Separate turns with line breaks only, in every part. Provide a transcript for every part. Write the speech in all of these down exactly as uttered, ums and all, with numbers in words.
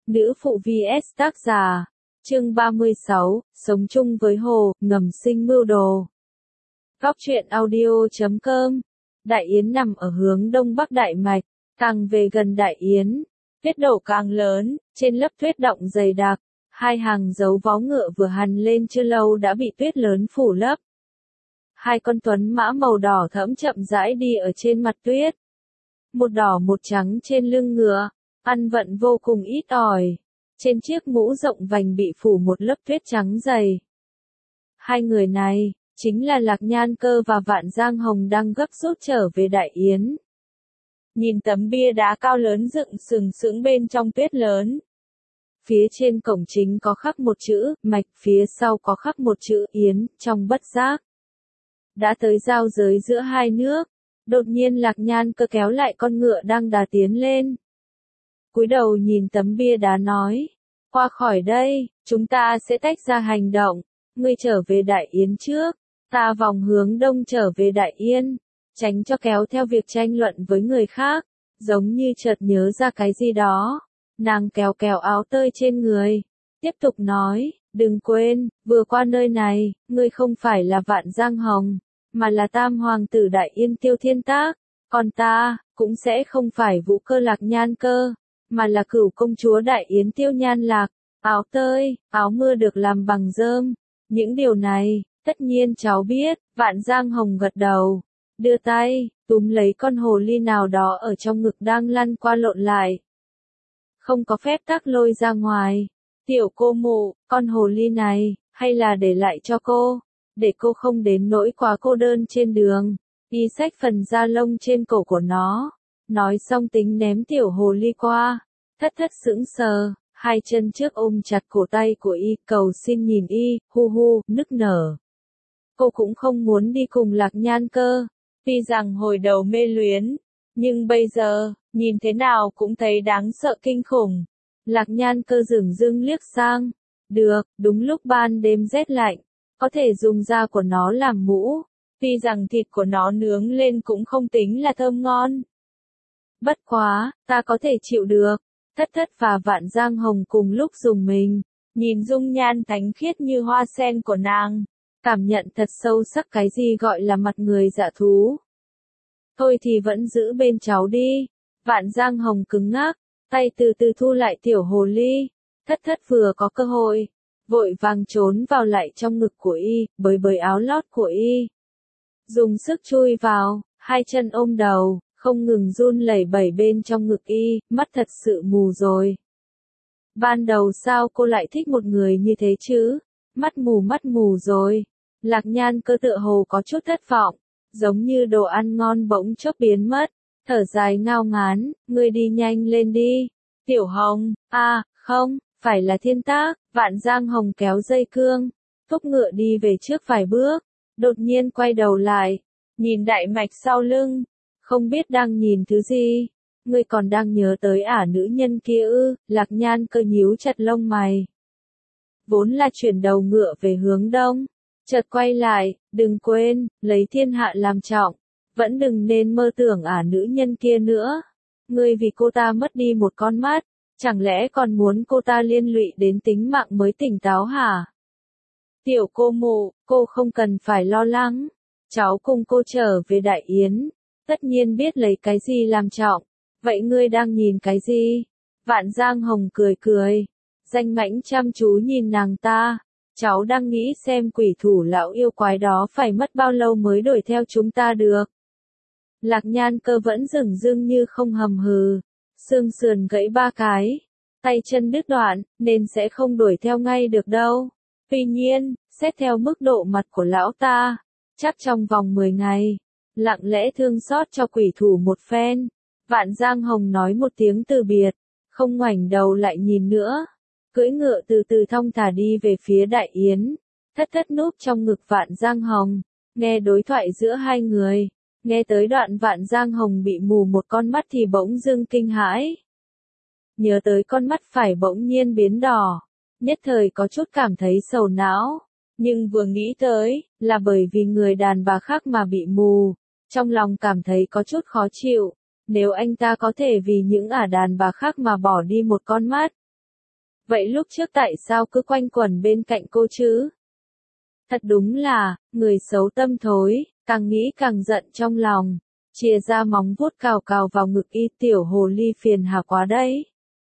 Nữ phụ vs tác giả. Chương ba mươi sáu, sống chung với hồ, ngầm sinh mưu đồ. Góc truyện audio chấm com. Đại Yến nằm ở hướng đông bắc Đại Mạch, càng về gần Đại Yến, tuyết đổ càng lớn, trên lớp tuyết động dày đặc, hai hàng dấu vó ngựa vừa hằn lên chưa lâu đã bị tuyết lớn phủ lấp. Hai con tuấn mã màu đỏ thẫm chậm rãi đi ở trên mặt tuyết. Một đỏ một trắng trên lưng ngựa, ăn vận vô cùng ít ỏi. Trên chiếc mũ rộng vành bị phủ một lớp tuyết trắng dày. Hai người này, chính là Lạc Nhan Cơ và Vạn Giang Hồng đang gấp rút trở về Đại Yến. Nhìn tấm bia đá cao lớn dựng sừng sững bên trong tuyết lớn. Phía trên cổng chính có khắc một chữ, Mạch, phía sau có khắc một chữ Yến, trong bất giác. Đã tới giao giới giữa hai nước, đột nhiên Lạc Nhan Cơ kéo lại con ngựa đang đà tiến lên. Cúi đầu nhìn tấm bia đá nói, qua khỏi đây, chúng ta sẽ tách ra hành động, ngươi trở về Đại Yến trước, ta vòng hướng đông trở về Đại Yên, tránh cho kéo theo việc tranh luận với người khác, giống như chợt nhớ ra cái gì đó, nàng kéo kéo áo tơi trên người, tiếp tục nói, đừng quên, vừa qua nơi này, ngươi không phải là Vạn Giang Hồng, mà là Tam Hoàng tử Đại Yên Tiêu Thiên Tác, còn ta, cũng sẽ không phải Vũ Cơ Lạc Nhan Cơ, mà là Cửu công chúa Đại Yến Tiêu Nhan Lạc. Áo tơi, áo mưa được làm bằng rơm, những điều này, tất nhiên cháu biết. Vạn Giang Hồng gật đầu, đưa tay, túm lấy con hồ ly nào đó ở trong ngực đang lăn qua lộn lại. Không có phép tắc lôi ra ngoài. Tiểu cô mụ, con hồ ly này, hay là để lại cho cô, để cô không đến nỗi quá cô đơn trên đường. Y xách phần da lông trên cổ của nó, nói xong tính ném tiểu hồ ly qua. Thất thất sững sờ, hai chân trước ôm chặt cổ tay của y, cầu xin nhìn y, hu hu, nức nở. Cô cũng không muốn đi cùng Lạc Nhan Cơ, tuy rằng hồi đầu mê luyến, nhưng bây giờ, nhìn thế nào cũng thấy đáng sợ kinh khủng. Lạc Nhan Cơ dửng dưng liếc sang, được, đúng lúc ban đêm rét lạnh, có thể dùng da của nó làm mũ, tuy rằng thịt của nó nướng lên cũng không tính là thơm ngon. Bất quá, ta có thể chịu được. Thất thất và Vạn Giang Hồng cùng lúc dùng mình, nhìn dung nhan thánh khiết như hoa sen của nàng, cảm nhận thật sâu sắc cái gì gọi là mặt người dạ thú. Thôi thì vẫn giữ bên cháu đi. Vạn Giang Hồng cứng ngắc, tay từ từ thu lại tiểu hồ ly. Thất thất vừa có cơ hội, vội vàng trốn vào lại trong ngực của y, bới bới áo lót của y. Dùng sức chui vào, hai chân ôm đầu. Không ngừng run lẩy bẩy bên trong ngực y, mắt thật sự mù rồi. Ban đầu sao cô lại thích một người như thế chứ? Mắt mù mắt mù rồi. Lạc Nhan Cơ tựa hồ có chút thất vọng, giống như đồ ăn ngon bỗng chốc biến mất, thở dài ngao ngán, ngươi đi nhanh lên đi. Tiểu Hồng, à, không, phải là Thiên Tác. Vạn Giang Hồng kéo dây cương, thúc ngựa đi về trước vài bước, đột nhiên quay đầu lại, nhìn Đại Mạch sau lưng. Không biết đang nhìn thứ gì, ngươi còn đang nhớ tới ả nữ nhân kia ư? Lạc Nhan Cơ nhíu chặt lông mày. Vốn là chuyển đầu ngựa về hướng đông, chợt quay lại, đừng quên, lấy thiên hạ làm trọng, vẫn đừng nên mơ tưởng ả nữ nhân kia nữa. Ngươi vì cô ta mất đi một con mắt, chẳng lẽ còn muốn cô ta liên lụy đến tính mạng mới tỉnh táo hả? Tiểu cô mụ, cô không cần phải lo lắng, cháu cùng cô trở về Đại Yến. Tất nhiên biết lấy cái gì làm trọng. Vậy ngươi đang nhìn cái gì? Vạn Giang Hồng cười cười. Danh mãnh chăm chú nhìn nàng ta. Cháu đang nghĩ xem quỷ thủ lão yêu quái đó phải mất bao lâu mới đuổi theo chúng ta được. Lạc Nhan Cơ vẫn dửng dưng như không hầm hừ. Xương sườn gãy ba cái. Tay chân đứt đoạn, nên sẽ không đuổi theo ngay được đâu. Tuy nhiên, xét theo mức độ mặt của lão ta, chắc trong vòng mười ngày. Lặng lẽ thương xót cho quỷ thủ một phen. Vạn Giang Hồng nói một tiếng từ biệt, không ngoảnh đầu lại nhìn nữa. Cưỡi ngựa từ từ thong thả đi về phía Đại Yến. Thất thất núp trong ngực Vạn Giang Hồng, nghe đối thoại giữa hai người. Nghe tới đoạn Vạn Giang Hồng bị mù một con mắt thì bỗng dưng kinh hãi. Nhớ tới con mắt phải bỗng nhiên biến đỏ. Nhất thời có chút cảm thấy sầu não. Nhưng vừa nghĩ tới, là bởi vì người đàn bà khác mà bị mù. Trong lòng cảm thấy có chút khó chịu, nếu anh ta có thể vì những ả đàn bà khác mà bỏ đi một con mắt. vậy lúc trước tại sao cứ quanh quẩn bên cạnh cô chứ? Thật đúng là, người xấu tâm thối, càng nghĩ càng giận trong lòng. Chìa ra móng vuốt cào cào vào ngực y, tiểu hồ ly phiền hà quá đấy.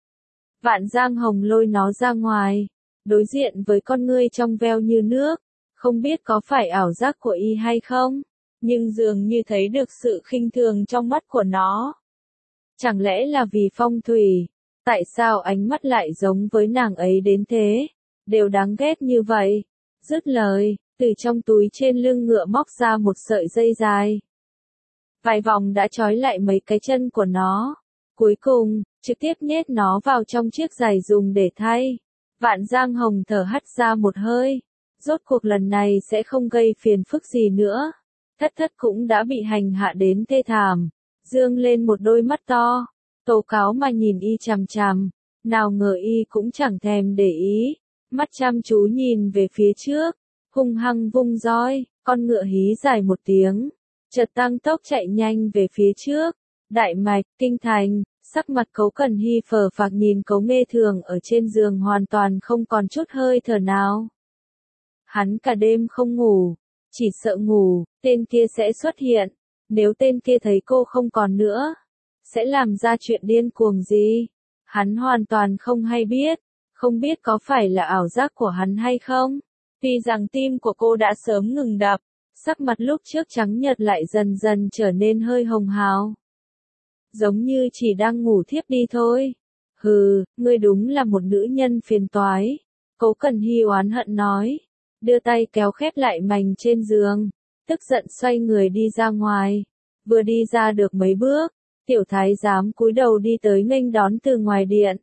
Vạn Giang Hồng lôi nó ra ngoài, đối diện với con ngươi trong veo như nước, không biết có phải ảo giác của y hay không, nhưng dường như thấy được sự khinh thường trong mắt của nó. Chẳng lẽ là vì phong thủy? Tại sao ánh mắt lại giống với nàng ấy đến thế? Đều đáng ghét như vậy. Dứt lời, từ trong túi trên lưng ngựa móc ra một sợi dây dài. Vài vòng đã trói lại mấy cái chân của nó. Cuối cùng, trực tiếp nhét nó vào trong chiếc giày dùng để thay. Vạn Giang Hồng thở hắt ra một hơi. Rốt cuộc lần này sẽ không gây phiền phức gì nữa. Thất thất cũng đã bị hành hạ đến thê thảm. Dương lên một đôi mắt to. Tố cáo mà nhìn y chằm chằm. Nào ngờ y cũng chẳng thèm để ý. Mắt chăm chú nhìn về phía trước. Hung hăng vung roi. Con ngựa hí dài một tiếng. Chợt tăng tốc chạy nhanh về phía trước. Đại mạch, kinh thành. Sắc mặt Cố Cẩn Hy phờ phạc nhìn Cố Mê Thường ở trên giường hoàn toàn không còn chút hơi thở nào. Hắn cả đêm không ngủ, chỉ sợ ngủ, tên kia sẽ xuất hiện. Nếu tên kia thấy cô không còn nữa, sẽ làm ra chuyện điên cuồng gì? Hắn hoàn toàn không hay biết, không biết có phải là ảo giác của hắn hay không. Tuy rằng tim của cô đã sớm ngừng đập, sắc mặt lúc trước trắng nhợt lại dần dần trở nên hơi hồng hào. Giống như chỉ đang ngủ thiếp đi thôi. Hừ, ngươi đúng là một nữ nhân phiền toái. Cố Cẩn Hy oán hận nói. Đưa tay kéo khép lại mành trên giường. Tức giận xoay người đi ra ngoài. Vừa đi ra được mấy bước, tiểu thái giám cúi đầu đi tới nghênh đón từ ngoài điện.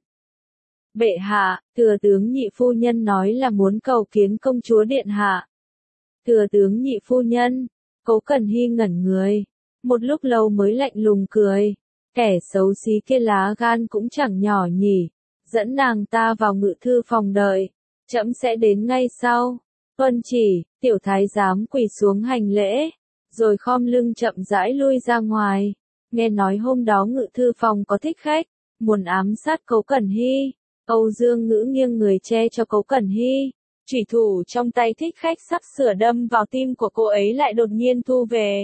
Bệ hạ, thừa tướng nhị phu nhân nói là muốn cầu kiến công chúa điện hạ. Thừa tướng nhị phu nhân, Cố Cẩn Hy ngẩn người. Một lúc lâu mới lạnh lùng cười. Kẻ xấu xí kia lá gan cũng chẳng nhỏ nhỉ. Dẫn nàng ta vào ngự thư phòng đợi. Trẫm sẽ đến ngay sau. Tuân chỉ, tiểu thái giám quỳ xuống hành lễ. Rồi khom lưng chậm rãi lui ra ngoài. Nghe nói hôm đó ngự thư phòng có thích khách. Muốn ám sát Cố Cẩn Hy. Âu Dương Ngữ nghiêng người che cho Cố Cẩn Hy. Chủy thủ trong tay thích khách sắp sửa đâm vào tim của cô ấy lại đột nhiên thu về.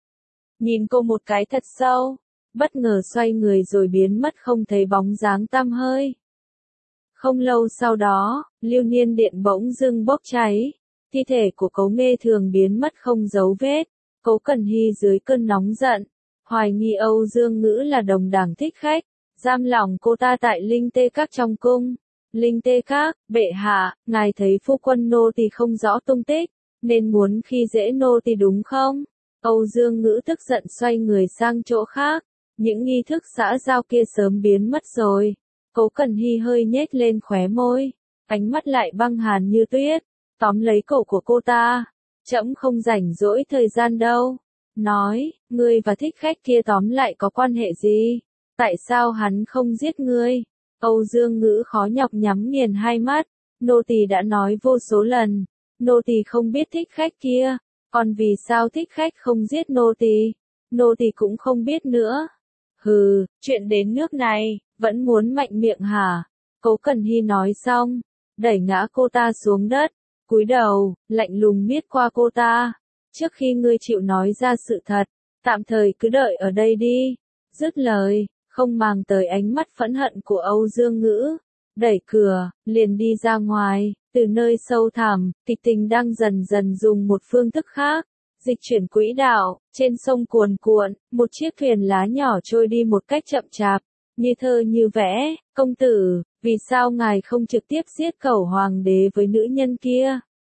Nhìn cô một cái thật sâu. Bất ngờ xoay người rồi biến mất không thấy bóng dáng tăm hơi. Không lâu sau đó, Lưu Niên Điện bỗng dưng bốc cháy. Thi thể của Cố Mê Thường biến mất không dấu vết. Cố Cẩn Hy dưới cơn nóng giận, hoài nghi Âu Dương Ngữ là đồng đảng thích khách, giam lỏng cô ta tại Linh Tê Các trong cung. Linh Tê Các, bệ hạ, ngài thấy phu quân nô tỳ không rõ tung tích, nên muốn khi dễ nô tỳ đúng không? Âu Dương Ngữ tức giận xoay người sang chỗ khác. Những nghi thức xã giao kia sớm biến mất rồi. Cố Cẩn Hy hơi nhếch lên khóe môi, ánh mắt lại băng hàn như tuyết, tóm lấy cổ của cô ta. Trẫm không rảnh rỗi thời gian đâu. Nói, ngươi và thích khách kia tóm lại có quan hệ gì? Tại sao hắn không giết ngươi? Âu Dương Ngữ khó nhọc nhắm nghiền hai mắt. Nô tỳ đã nói vô số lần, nô tỳ không biết thích khách kia. Còn vì sao thích khách không giết nô tỳ? Nô tỳ cũng không biết nữa. Hừ, chuyện đến nước này, vẫn muốn mạnh miệng hả? Cố Cẩn Hy nói xong, đẩy ngã cô ta xuống đất, cúi đầu, lạnh lùng miết qua cô ta. Trước khi ngươi chịu nói ra sự thật, tạm thời cứ đợi ở đây đi. Dứt lời, không màng tới ánh mắt phẫn hận của Âu Dương Ngữ, đẩy cửa, liền đi ra ngoài. Từ nơi sâu thẳm, kịch tình đang dần dần dùng một phương thức khác. Dịch chuyển quỹ đạo, trên sông cuồn cuộn, một chiếc thuyền lá nhỏ trôi đi một cách chậm chạp, như thơ như vẽ. Công tử, vì sao ngài không trực tiếp giết Cẩu hoàng đế với nữ nhân kia?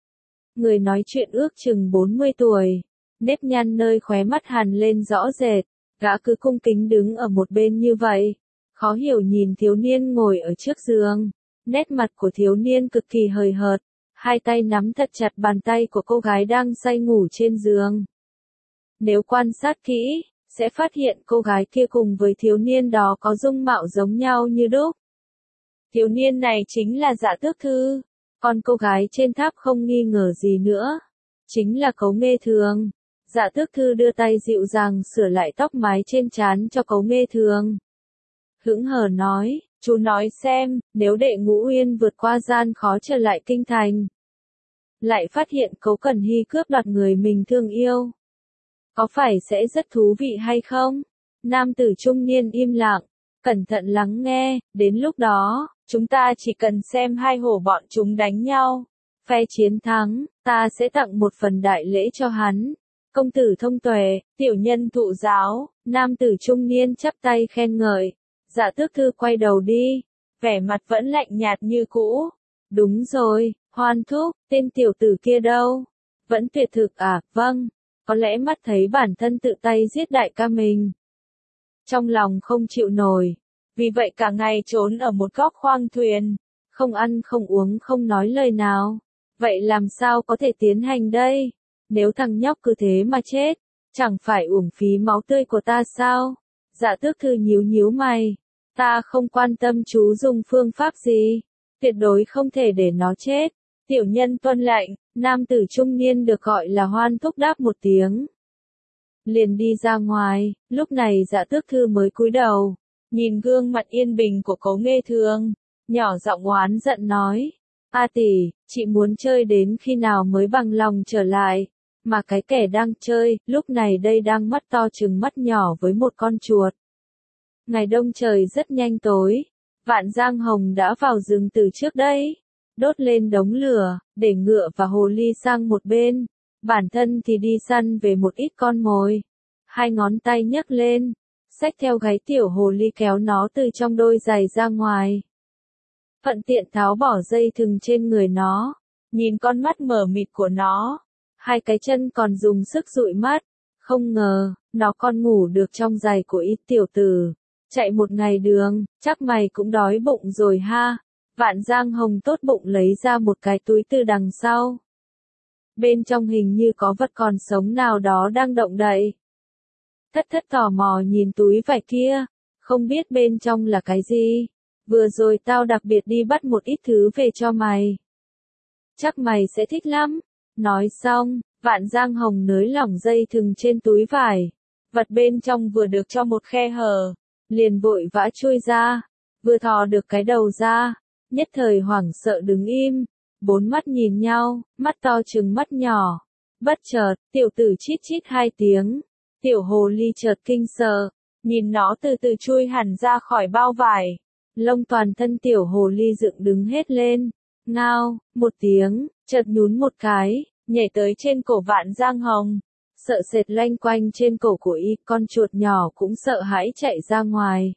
Người nói chuyện ước chừng bốn mươi tuổi, nếp nhăn nơi khóe mắt hằn lên rõ rệt, gã cứ cung kính đứng ở một bên như vậy, khó hiểu nhìn thiếu niên ngồi ở trước giường. Nét mặt của thiếu niên cực kỳ hời hợt. Hai tay nắm thật chặt bàn tay của cô gái đang say ngủ trên giường. Nếu quan sát kỹ, sẽ phát hiện cô gái kia cùng với thiếu niên đó có dung mạo giống nhau như đúc. Thiếu niên này chính là Dạ Tước Thư, còn cô gái trên tháp không nghi ngờ gì nữa, chính là Cố Mê Thường. Dạ Tước Thư đưa tay dịu dàng sửa lại tóc mái trên trán cho Cố Mê Thường. Hững hờ nói, Chú nói xem, nếu đệ Ngũ Uyên vượt qua gian khó trở lại kinh thành, lại phát hiện Cố Cẩn Hy cướp đoạt người mình thương yêu, có phải sẽ rất thú vị hay không? Nam tử trung niên im lặng, cẩn thận lắng nghe, đến lúc đó, chúng ta chỉ cần xem hai hổ bọn chúng đánh nhau. Phe chiến thắng, ta sẽ tặng một phần đại lễ cho hắn. Công tử thông tuệ, tiểu nhân thụ giáo, nam tử trung niên chắp tay khen ngợi. Dạ tước thư quay đầu đi, vẻ mặt vẫn lạnh nhạt như cũ. Đúng rồi, Hoan thúc, tên tiểu tử kia đâu? Vẫn tuyệt thực à, vâng. Có lẽ mắt thấy bản thân tự tay giết đại ca mình. Trong lòng không chịu nổi, vì vậy cả ngày trốn ở một góc khoang thuyền, không ăn không uống không nói lời nào. Vậy làm sao có thể tiến hành đây? Nếu thằng nhóc cứ thế mà chết, chẳng phải uổng phí máu tươi của ta sao? Dạ tước thư nhíu nhíu mày. Ta không quan tâm chú dùng phương pháp gì. Tuyệt đối không thể để nó chết. Tiểu nhân tuân lệnh, nam tử trung niên được gọi là Hoan thúc đáp một tiếng. Liền đi ra ngoài, lúc này dạ tước thư mới cúi đầu, nhìn gương mặt yên bình của Cố Nghê Thường, nhỏ giọng oán giận nói. A tỷ, chị muốn chơi đến khi nào mới bằng lòng trở lại, mà cái kẻ đang chơi, lúc này đây đang mắt to trừng mắt nhỏ với một con chuột. Ngày đông trời rất nhanh tối, Vạn Giang Hồng đã vào rừng từ trước đây, đốt lên đống lửa, để ngựa và hồ ly sang một bên, bản thân thì đi săn về một ít con mồi. Hai ngón tay nhấc lên, xách theo gáy tiểu hồ ly kéo nó từ trong đôi giày ra ngoài. Thuận tiện tháo bỏ dây thừng trên người nó, nhìn con mắt mở mịt của nó, hai cái chân còn dùng sức dụi mắt, không ngờ, nó còn ngủ được trong giày của ít tiểu tử. Chạy một ngày đường, chắc mày cũng đói bụng rồi ha. Vạn Giang Hồng tốt bụng lấy ra một cái túi từ đằng sau. Bên trong hình như có vật còn sống nào đó đang động đậy. Thất thất tò mò nhìn túi vải kia, không biết bên trong là cái gì. Vừa rồi tao đặc biệt đi bắt một ít thứ về cho mày. Chắc mày sẽ thích lắm. Nói xong, Vạn Giang Hồng nới lỏng dây thừng trên túi vải. Vật bên trong vừa được cho một khe hở, liền vội vã chui ra, vừa thò được cái đầu ra, nhất thời hoảng sợ đứng im, bốn mắt nhìn nhau, mắt to trừng mắt nhỏ. Bất chợt, tiểu tử chít chít hai tiếng, tiểu hồ ly chợt kinh sợ, nhìn nó từ từ chui hẳn ra khỏi bao vải. Lông toàn thân tiểu hồ ly dựng đứng hết lên, ngao, một tiếng, chợt nhún một cái, nhảy tới trên cổ Vạn Giang Hồng. Sợ sệt loanh quanh trên cổ của y, con chuột nhỏ cũng sợ hãi chạy ra ngoài.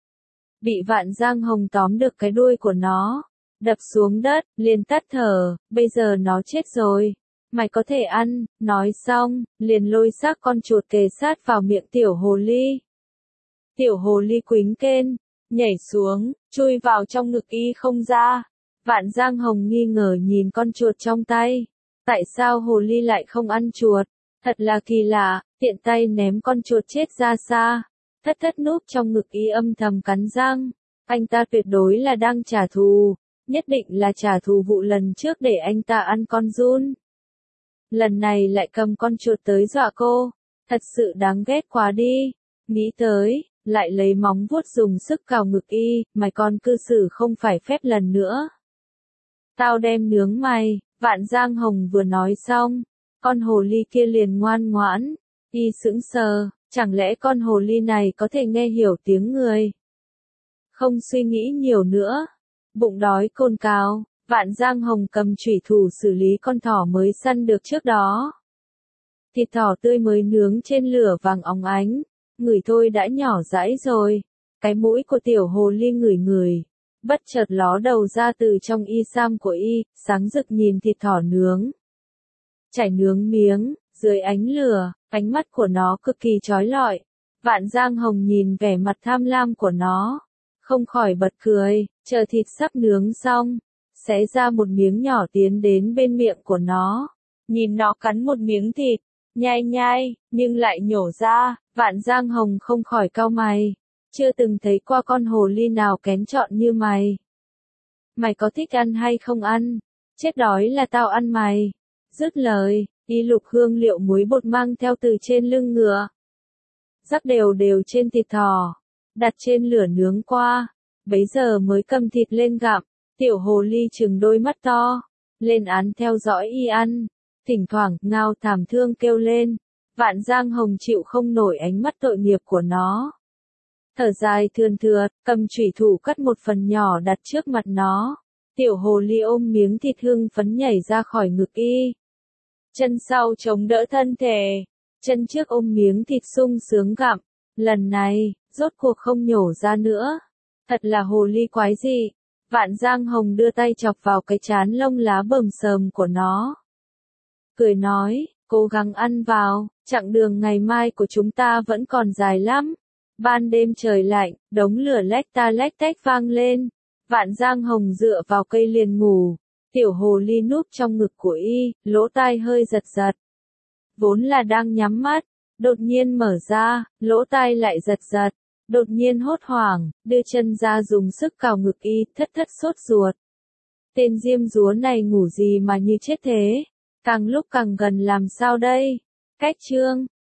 Bị Vạn Giang Hồng tóm được cái đuôi của nó, đập xuống đất, liền tắt thở, bây giờ nó chết rồi. Mày có thể ăn, nói xong, liền lôi xác con chuột kề sát vào miệng tiểu hồ ly. Tiểu hồ ly quýnh kên, nhảy xuống, chui vào trong ngực y không ra. Vạn Giang Hồng nghi ngờ nhìn con chuột trong tay. Tại sao hồ ly lại không ăn chuột? Thật là kỳ lạ, tiện tay ném con chuột chết ra xa. Thất thất núp trong ngực y âm thầm cắn răng. Anh ta tuyệt đối là đang trả thù. Nhất định là trả thù vụ lần trước để anh ta ăn con giun. Lần này lại cầm con chuột tới dọa cô. Thật sự đáng ghét quá đi. Nghĩ tới, lại lấy móng vuốt dùng sức cào ngực y. Mày con cư xử không phải phép lần nữa. Tao đem nướng mày. Vạn Giang Hồng vừa nói xong, con hồ ly kia liền ngoan ngoãn, y sững sờ, chẳng lẽ con hồ ly này có thể nghe hiểu tiếng người? Không suy nghĩ nhiều nữa, bụng đói cồn cào, Vạn Giang Hồng cầm chủy thủ xử lý con thỏ mới săn được trước đó. Thịt thỏ tươi mới nướng trên lửa vàng óng ánh, ngửi thôi đã nhỏ dãi rồi, cái mũi của tiểu hồ ly ngửi ngửi. Bất chợt ló đầu ra từ trong y sam của y, sáng rực nhìn thịt thỏ nướng. Chảy nướng miếng, dưới ánh lửa, ánh mắt của nó cực kỳ chói lọi. Vạn Giang Hồng nhìn vẻ mặt tham lam của nó, không khỏi bật cười, chờ thịt sắp nướng xong, xé ra một miếng nhỏ tiến đến bên miệng của nó. Nhìn nó cắn một miếng thịt, nhai nhai, nhưng lại nhổ ra, Vạn Giang Hồng không khỏi cau mày. Chưa từng thấy qua con hồ ly nào kén chọn như mày. Mày có thích ăn hay không ăn? Chết đói là tao ăn mày. Dứt lời, y lục hương liệu muối bột mang theo từ trên lưng ngựa. Rắc đều đều trên thịt thỏ, đặt trên lửa nướng qua. bấy giờ mới cầm thịt lên gặm. Tiểu hồ ly trừng đôi mắt to, lên án theo dõi y ăn. Thỉnh thoảng, ngao thảm thương kêu lên. Vạn Giang Hồng chịu không nổi ánh mắt tội nghiệp của nó. Thở dài thườn thượt, cầm chủy thủ cắt một phần nhỏ đặt trước mặt nó. Tiểu hồ ly ôm miếng thịt hưng phấn nhảy ra khỏi ngực y. Chân sau chống đỡ thân thể, chân trước ôm miếng thịt sung sướng gặm. Lần này, rốt cuộc không nhổ ra nữa. Thật là hồ ly quái dị. Vạn Giang Hồng đưa tay chọc vào cái trán lông lá bờm sờm của nó. Cười nói, cố gắng ăn vào, chặng đường ngày mai của chúng ta vẫn còn dài lắm. Ban đêm trời lạnh, đống lửa lách ta lách tách vang lên. Vạn Giang Hồng dựa vào cây liền ngủ. Tiểu hồ ly núp trong ngực của y, lỗ tai hơi giật giật. Vốn là đang nhắm mắt, đột nhiên mở ra, lỗ tai lại giật giật. Đột nhiên hốt hoảng, đưa chân ra dùng sức cào ngực y, thất thất sốt ruột. Tên diêm dúa này ngủ gì mà như chết thế? Càng lúc càng gần làm sao đây? Cách chương